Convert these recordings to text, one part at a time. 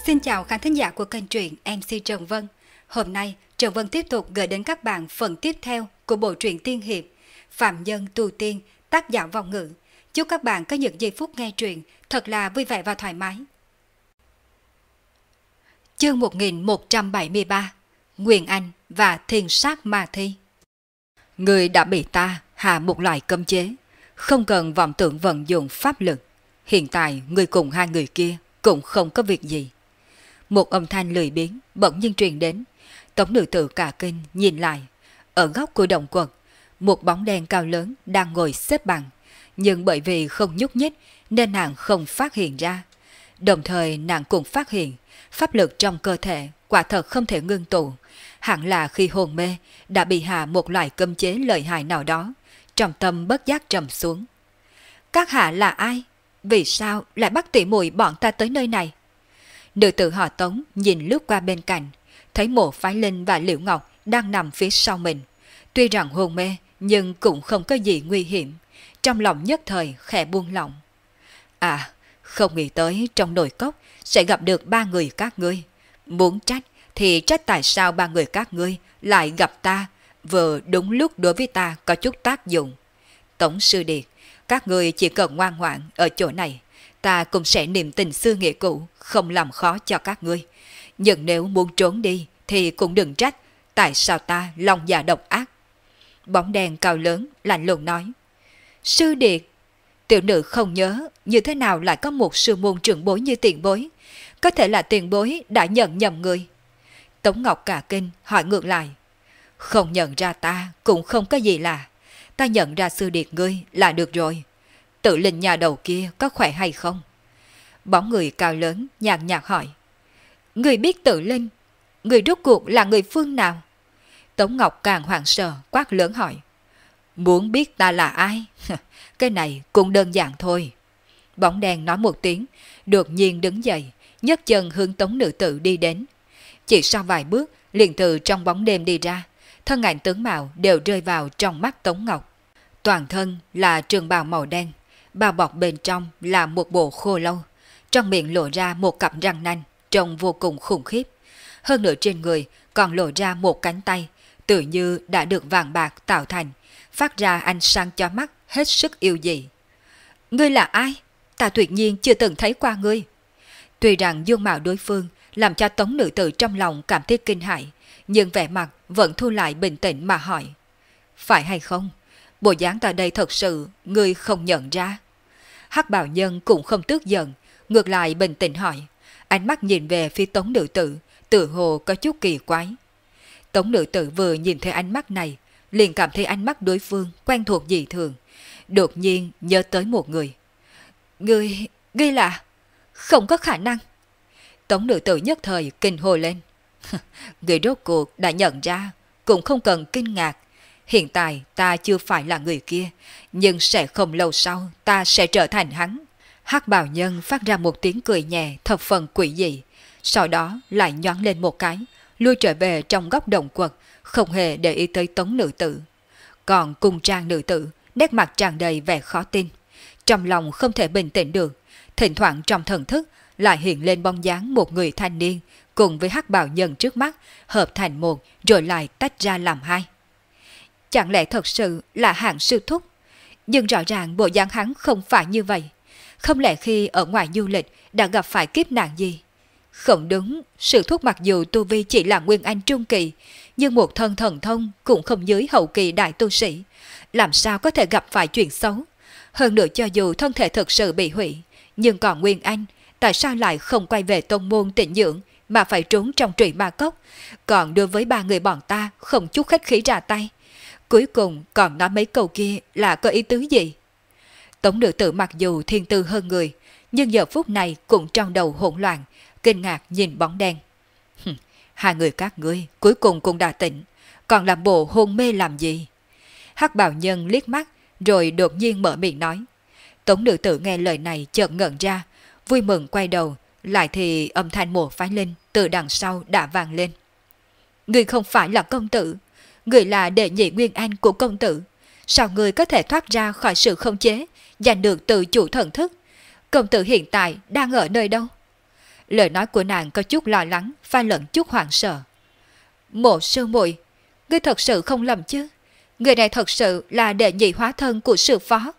Xin chào khán thính giả của kênh truyện MC Trần Vân. Hôm nay, Trần Vân tiếp tục gửi đến các bạn phần tiếp theo của bộ truyện tiên hiệp Phạm Nhân Tu Tiên, tác giả Vong Ngữ. Chúc các bạn có những giây phút nghe truyện thật là vui vẻ và thoải mái. Chương 1173: Nguyên Anh và Thiên Sát Ma Thi. Người đã bị ta hạ một loại cấm chế, không cần vọng tưởng vận dụng pháp lực. Hiện tại người cùng hai người kia cũng không có việc gì. Một âm thanh lười biếng bỗng nhiên truyền đến. Tống nữ tử cả kinh nhìn lại. Ở góc của động quật, một bóng đen cao lớn đang ngồi xếp bằng, nhưng bởi vì không nhúc nhích nên nàng không phát hiện ra. Đồng thời nàng cũng phát hiện pháp lực trong cơ thể quả thật không thể ngưng tụ, hẳn là khi hôn mê đã bị hạ một loại cấm chế lợi hại nào đó. Trong tâm bất giác trầm xuống. Các hạ là ai? Vì sao lại bắt tỉ muội bọn ta tới nơi này? Nữ tử họ Tống nhìn lướt qua bên cạnh, thấy Mộ Phái Linh và Liễu Ngọc đang nằm phía sau mình. Tuy rằng hôn mê nhưng cũng không có gì nguy hiểm. Trong lòng nhất thời khẽ buông lỏng. À, không nghĩ tới trong nồi cốc sẽ gặp được ba người các ngươi. Muốn trách thì trách tại sao ba người các ngươi lại gặp ta, vừa đúng lúc đối với ta có chút tác dụng. Tống sư điệt, các ngươi chỉ cần ngoan ngoãn ở chỗ này, ta cũng sẽ niệm tình xưa nghĩa cũ, không làm khó cho các ngươi. Nhưng nếu muốn trốn đi thì cũng đừng trách tại sao ta lòng dạ độc ác. Bóng đèn cao lớn lạnh lùng nói. Sư điệt, tiểu nữ không nhớ như thế nào lại có một sư môn trưởng bối như tiền bối. Có thể là tiền bối đã nhận nhầm người. Tống Ngọc cả kinh hỏi ngược lại. Không nhận ra ta cũng không có gì lạ. Ta nhận ra sư điệt ngươi là được rồi. Tự linh nhà đầu kia có khỏe hay không? Bóng người cao lớn nhàn nhạt hỏi. Người biết tự linh? Người rốt cuộc là người phương nào? Tống Ngọc càng hoảng sợ quát lớn hỏi. Muốn biết ta là ai? Cái này cũng đơn giản thôi. Bóng đen nói một tiếng, đột nhiên đứng dậy, nhấc chân hướng Tống nữ tử đi đến. Chỉ sau vài bước liền từ trong bóng đêm đi ra, thân ảnh tướng mạo đều rơi vào trong mắt Tống Ngọc. Toàn thân là trường bào màu đen, bao bọc bên trong là một bộ khô lâu, trong miệng lộ ra một cặp răng nanh, trông vô cùng khủng khiếp. Hơn nữa trên người còn lộ ra một cánh tay, tự như đã được vàng bạc tạo thành, phát ra ánh sáng cho mắt hết sức yêu dị. Ngươi là ai? Ta tuyệt nhiên chưa từng thấy qua ngươi. Tuy rằng dung mạo đối phương làm cho Tống nữ tử trong lòng cảm thấy kinh hãi, nhưng vẻ mặt vẫn thu lại bình tĩnh mà hỏi. Phải hay không? Bộ dáng tại đây thật sự ngươi không nhận ra. Hắc bào nhân cũng không tức giận, ngược lại bình tĩnh hỏi, ánh mắt nhìn về phía Tống nữ tử, tự hồ có chút kỳ quái. Tống nữ tử vừa nhìn thấy ánh mắt này, liền cảm thấy ánh mắt đối phương quen thuộc dị thường, đột nhiên nhớ tới một người. Ngươi là... Không có khả năng. Tống nữ tử nhất thời kinh hô lên. Người rốt cuộc đã nhận ra, cũng không cần kinh ngạc. Hiện tại ta chưa phải là người kia, nhưng sẽ không lâu sau ta sẽ trở thành hắn. Hắc bào nhân phát ra một tiếng cười nhẹ thập phần quỷ dị, sau đó lại nhoáng lên một cái, lui trở về trong góc động quật, không hề để ý tới Tống nữ tử. Còn cung trang nữ tử, nét mặt tràn đầy vẻ khó tin, trong lòng không thể bình tĩnh được, thỉnh thoảng trong thần thức lại hiện lên bóng dáng một người thanh niên cùng với hắc bào nhân trước mắt, hợp thành một rồi lại tách ra làm hai. Chẳng lẽ thật sự là Hạng sư thúc? Nhưng rõ ràng bộ dáng hắn không phải như vậy. Không lẽ khi ở ngoài du lịch đã gặp phải kiếp nạn gì? Không đúng, sư thúc mặc dù tu vi chỉ là Nguyên Anh trung kỳ, nhưng một thân thần thông cũng không dưới hậu kỳ đại tu sĩ. Làm sao có thể gặp phải chuyện xấu? Hơn nữa cho dù thân thể thực sự bị hủy, nhưng còn Nguyên Anh, tại sao lại không quay về tông môn tịnh dưỡng mà phải trốn trong trụy ma cốc? Còn đối với ba người bọn ta không chút khách khí ra tay. Cuối cùng còn nói mấy câu kia là có ý tứ gì? Tống nữ tử mặc dù thiên tư hơn người, nhưng giờ phút này cũng trong đầu hỗn loạn, kinh ngạc nhìn bóng đen. Hai người các ngươi cuối cùng cũng đã tỉnh, còn làm bộ hôn mê làm gì? Hắc bào nhân liếc mắt, rồi đột nhiên mở miệng nói. Tống nữ tử nghe lời này chợt ngẩn ra, vui mừng quay đầu, lại thì âm thanh Mộ Phái Linh từ đằng sau đã vang lên. Người không phải là công tử, người là đệ nhị Nguyên Anh của công tử. Sao người có thể thoát ra khỏi sự khống chế, giành được tự chủ thần thức? Công tử hiện tại đang ở nơi đâu? Lời nói của nàng có chút lo lắng, pha lẫn chút hoảng sợ. Mộ sư muội, ngươi thật sự không lầm chứ? Người này thật sự là đệ nhị hóa thân của sư phó.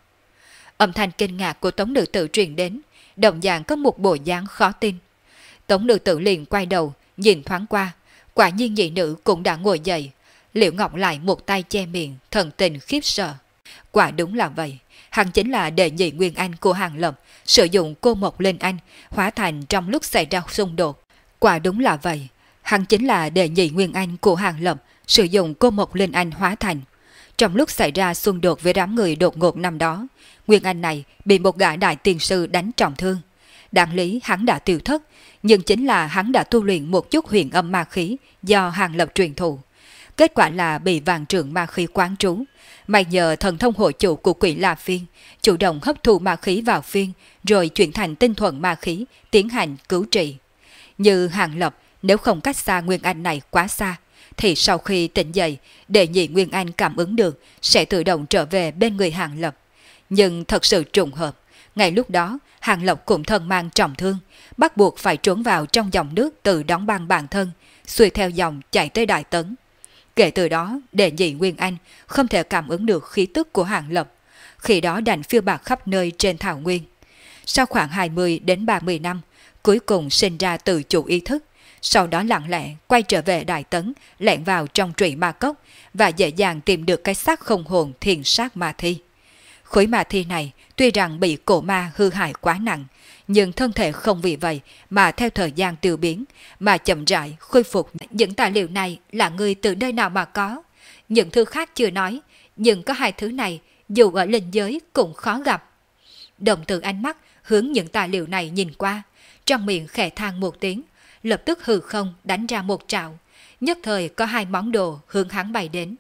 Âm thanh kinh ngạc của Tống nữ tử truyền đến, đồng dạng có một bộ dáng khó tin. Tống nữ tử liền quay đầu, nhìn thoáng qua, quả nhiên nhị nữ cũng đã ngồi dậy. Liễu Ngọc lại một tay che miệng, thần tình khiếp sợ. Quả đúng là vậy, hắn chính là đệ nhị nguyên anh của Hàng Lập, sử dụng cô Mộc Linh Anh hóa thành trong lúc xảy ra xung đột. Quả đúng là vậy, hắn chính là đệ nhị nguyên anh của Hàng Lập, sử dụng cô Mộc Linh Anh hóa thành. Trong lúc xảy ra xung đột với đám người đột ngột năm đó, nguyên anh này bị một gã đại tiên sư đánh trọng thương. Đáng lý hắn đã tiêu thất, nhưng chính là hắn đã tu luyện một chút huyền âm ma khí do Hàng Lập truyền thụ. Kết quả là bị vạn trượng ma khí quán trú. May nhờ thần thông hộ chủ của Quỷ La Phiên, chủ động hấp thụ ma khí vào phiên, rồi chuyển thành tinh thuần ma khí, tiến hành cứu trị. Như Hàng Lập, nếu không cách xa nguyên anh này quá xa, thì sau khi tỉnh dậy, đệ nhị nguyên anh cảm ứng được, sẽ tự động trở về bên người Hàng Lập. Nhưng thật sự trùng hợp, ngay lúc đó, Hàng Lập cũng thân mang trọng thương, bắt buộc phải trốn vào trong dòng nước tự đóng băng bản thân, xuôi theo dòng chạy tới Đại Tấn. Kể từ đó, đệ nhị nguyên anh không thể cảm ứng được khí tức của Hàng Lập, khi đó đành phiêu bạt khắp nơi trên thảo nguyên. Sau khoảng 20 đến 30 năm, cuối cùng sinh ra tự chủ ý thức, sau đó lặng lẽ quay trở về Đại Tấn, lẻn vào trong Trụy Ma Cốc và dễ dàng tìm được cái xác không hồn Thiền Sát Ma Thi. Khối ma thi này tuy rằng bị cổ ma hư hại quá nặng, nhưng thân thể không vì vậy mà theo thời gian tiêu biến, mà chậm rãi khôi phục. Những tài liệu này là người từ nơi nào mà có? Những thứ khác chưa nói, nhưng có hai thứ này dù ở linh giới cũng khó gặp. Đồng tử ánh mắt hướng những tài liệu này nhìn qua, trong miệng khẽ than một tiếng, lập tức hư không đánh ra một trảo, nhất thời có hai món đồ hướng hắn bay đến.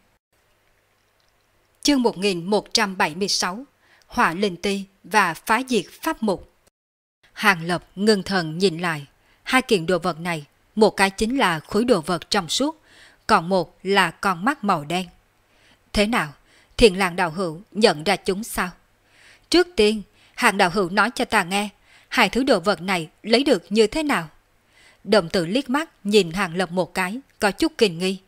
Chương 1176 Hỏa Linh Ti và Phá Diệt Pháp Mục. Hàng Lập ngưng thần nhìn lại, hai kiện đồ vật này, một cái chính là khối đồ vật trong suốt, còn một là con mắt màu đen. Thế nào, Thiện Lang đạo hữu nhận ra chúng sao? Trước tiên, Hàng đạo hữu nói cho ta nghe, hai thứ đồ vật này lấy được như thế nào? Đồng tử liếc mắt nhìn Hàng Lập một cái, có chút kinh nghi.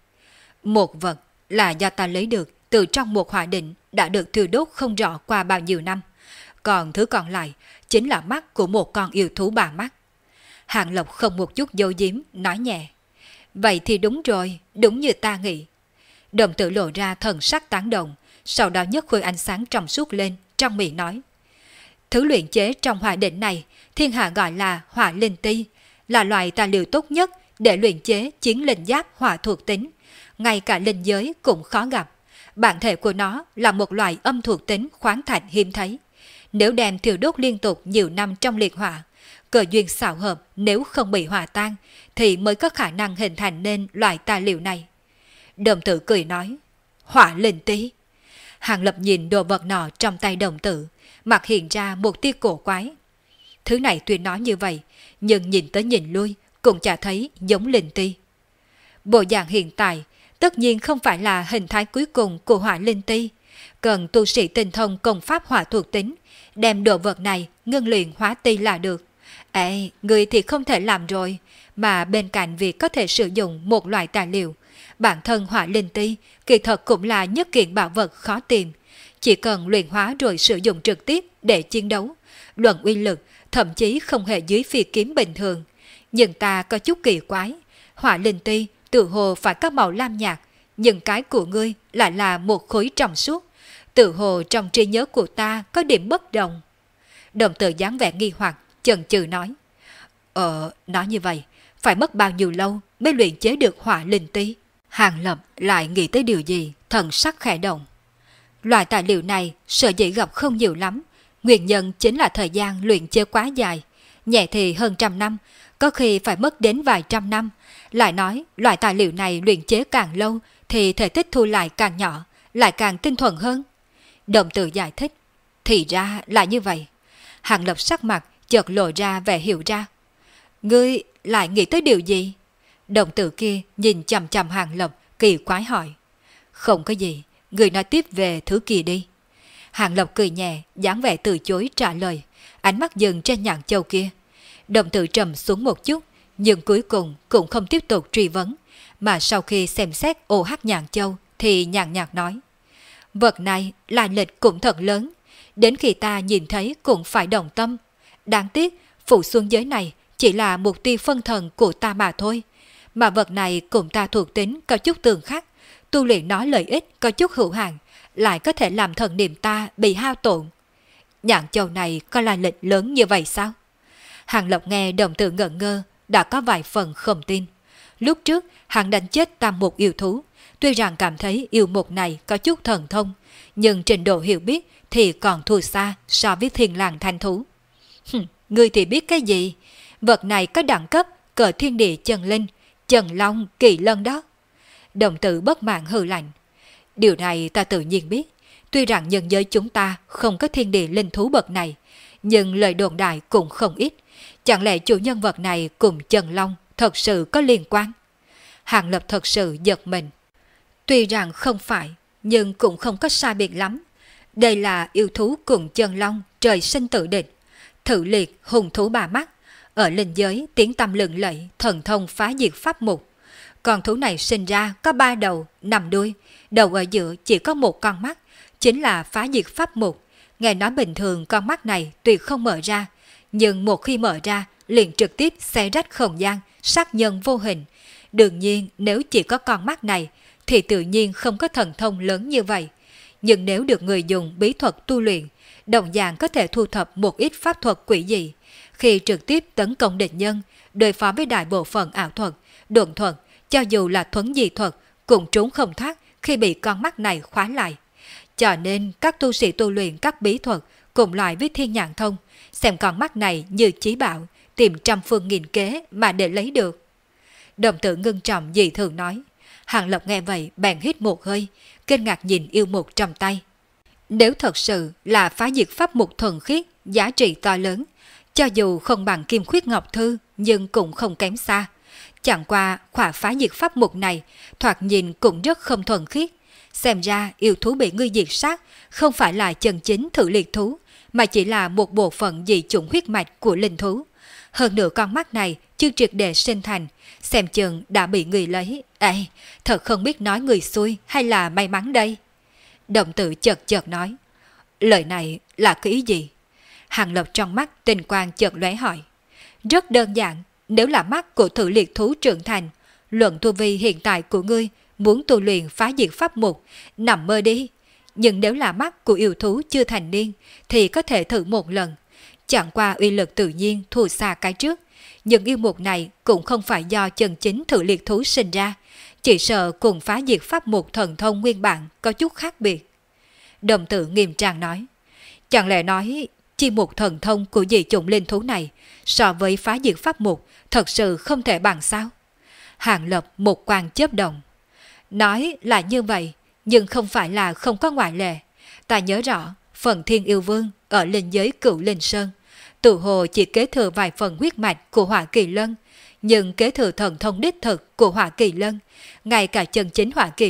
Một vật là do ta lấy được từ trong một hỏa định đã được thiêu đốt không rõ qua bao nhiêu năm, còn thứ còn lại chính là mắt của một con yêu thú ba mắt. Hàng Lập không một chút giấu giếm, nói nhẹ. Vậy thì đúng rồi, đúng như ta nghĩ. Đồng tử lộ ra thần sắc tán đồng, sau đó nhấc khối ánh sáng trong suốt lên, trong miệng nói. Thứ luyện chế trong hỏa định này, thiên hạ gọi là hỏa linh ti, là loại tài liệu tốt nhất để luyện chế chiến linh giáp hỏa thuộc tính. Ngay cả linh giới cũng khó gặp. Bản thể của nó là một loại âm thuộc tính khoáng thạch hiếm thấy. Nếu đem thiêu đốt liên tục nhiều năm trong liệt hỏa, cơ duyên xảo hợp nếu không bị hòa tan, thì mới có khả năng hình thành nên loại tài liệu này. Đồng tử cười nói, hỏa linh tí. Hàng Lập nhìn đồ vật nọ trong tay đồng tử, mặt hiện ra một tia cổ quái. Thứ này tuy nói như vậy, nhưng nhìn tới nhìn lui cũng chả thấy giống linh ti. Bộ dạng hiện tại tất nhiên không phải là hình thái cuối cùng của hỏa linh ti, cần tu sĩ tinh thông công pháp hỏa thuộc tính, đem đồ vật này ngưng luyện hóa ti là được. Người thì không thể làm rồi, mà bên cạnh việc có thể sử dụng một loại tài liệu, bản thân hỏa linh ti kỳ thật cũng là nhất kiện bảo vật khó tìm, chỉ cần luyện hóa rồi sử dụng trực tiếp để chiến đấu, luận uy lực thậm chí không hề dưới phi kiếm bình thường. Nhưng ta có chút kỳ quái, hỏa linh ti tự hồ phải có màu lam nhạt, nhưng cái của ngươi lại là một khối trong suốt, tự hồ trong trí nhớ của ta có điểm bất đồng. Đồng tử dáng vẻ nghi hoặc, chần chừ nói. Nói như vậy, phải mất bao nhiêu lâu mới luyện chế được hỏa linh ti? Hàng Lập lại nghĩ tới điều gì, thần sắc khẽ động. Loại tài liệu này sở dĩ gặp không nhiều lắm, nguyên nhân chính là thời gian luyện chế quá dài, nhẹ thì hơn 100 năm, có khi phải mất đến vài trăm năm. Lại nói, loại tài liệu này luyện chế càng lâu thì thể tích thu lại càng nhỏ, lại càng tinh thuần hơn. Đồng tử giải thích, thì ra là như vậy. Hàng Lập sắc mặt chợt lộ ra vẻ hiểu ra. Ngươi lại nghĩ tới điều gì? Đồng tử kia nhìn chằm chằm Hàng Lập, kỳ quái hỏi. Không có gì, ngươi nói tiếp về thứ kia đi. Hàng Lập cười nhẹ, dáng vẻ từ chối trả lời, ánh mắt dừng trên nhạn châu kia. Đồng tử trầm xuống một chút, nhưng cuối cùng cũng không tiếp tục truy vấn, mà sau khi xem xét OH nhạn châu thì nhàn nhạt nói. Vật này là lịch cũng thật lớn, đến khi ta nhìn thấy cũng phải động tâm. Đáng tiếc, phủ xuân giới này chỉ là mục tiêu phân thần của ta mà thôi, mà vật này cùng ta thuộc tính có chút tương khắc, tu luyện nó lợi ích có chút hữu hạn, lại có thể làm thần niệm ta bị hao tổn. Nhạn châu này có là lịch lớn như vậy sao? Hàng Lập nghe đồng tử ngẩn ngơ, đã có vài phần không tin. Lúc trước, hắn đánh chết tam mục yêu thú, tuy rằng cảm thấy yêu mục này có chút thần thông, nhưng trình độ hiểu biết thì còn thua xa so với thiên lang thanh thú. Ngươi thì biết cái gì? Vật này có đẳng cấp cỡ thiên địa chân linh, Trần Long, Kỳ Lân đó. Đồng tử bất mãn hừ lạnh. Điều này ta tự nhiên biết. Tuy rằng nhân giới chúng ta không có thiên địa linh thú bậc này, nhưng lời đồn đại cũng không ít. Chẳng lẽ chủ nhân vật này cùng Trần Long thật sự có liên quan? Hàng Lập thật sự giật mình. Tuy rằng không phải, nhưng cũng không có sai biệt lắm. Đây là yêu thú cùng Trần Long trời sinh tự địch. Thử liệt hùng thú ba mắt, ở linh giới tiếng tăm lừng lẫy, thần thông phá diệt pháp mục. Con thú này sinh ra có 3 đầu, 5 đuôi, đầu ở giữa chỉ có một con mắt, chính là phá diệt pháp mục. Nghe nói bình thường con mắt này tuyệt không mở ra, nhưng một khi mở ra liền trực tiếp xé rách không gian, sát nhân vô hình. Đương nhiên nếu chỉ có con mắt này thì tự nhiên không có thần thông lớn như vậy. Nhưng nếu được người dùng bí thuật tu luyện, đồng dạng có thể thu thập một ít pháp thuật quỷ dị. Khi trực tiếp tấn công địch nhân, đối phó với đại bộ phận ảo thuật, độn thuật, cho dù là thuấn di thuật, cũng trốn không thoát khi bị con mắt này khóa lại. Cho nên các tu sĩ tu luyện các bí thuật cùng loại với thiên nhãn thông, xem con mắt này như chí bảo, tìm trăm phương nghìn kế mà để lấy được. Đồng tử ngưng trọng dị thường nói. Hàng Lập nghe vậy bèn hít một hơi, kinh ngạc nhìn yêu mục trong tay. Nếu thật sự là phá diệt pháp mục thuần khiết, giá trị to lớn, cho dù không bằng kim khuyết ngọc thư nhưng cũng không kém xa. Chẳng qua khỏa phá diệt pháp mục này thoạt nhìn cũng rất không thuần khiết. Xem ra yêu thú bị ngươi diệt sát không phải là chân chính thử liệt thú, mà chỉ là một bộ phận dị chủng huyết mạch của linh thú. Hơn nữa con mắt này chưa triệt để sinh thành, xem chừng đã bị người lấy. Ê, thật không biết nói người xui hay là may mắn đây. Đồng tử chợt chợt nói. Lời này là cái ý gì? Hàng Lập trong mắt tinh quang chợt lóe hỏi. Rất đơn giản, nếu là mắt của thử liệt thú trưởng thành, luận tu vi hiện tại của ngươi muốn tu luyện phá diệt pháp mục, nằm mơ đi. Nhưng nếu là mắt của yêu thú chưa thành niên thì có thể thử một lần. Chẳng qua uy lực tự nhiên thua xa cái trước, nhưng yêu mục này cũng không phải do chân chính thử liệt thú sinh ra, chỉ sợ cùng phá diệt pháp mục thần thông nguyên bản có chút khác biệt. Đồng tử nghiêm trang nói, chẳng lẽ nói chi mục thần thông của dị chủng linh thú này so với phá diệt pháp mục thật sự không thể bằng sao? Hàng Lập một quan chớp động. Nói là như vậy, nhưng không phải là không có ngoại lệ. Ta nhớ rõ, phần Thiên Yêu Vương ở linh giới Cửu Linh Sơn, tự hồ chỉ kế thừa vài phần huyết mạch của Hỏa Kỳ Lân, nhưng kế thừa thần thông đích thực của Hỏa Kỳ Lân, ngay cả chân chính Hỏa Kỳ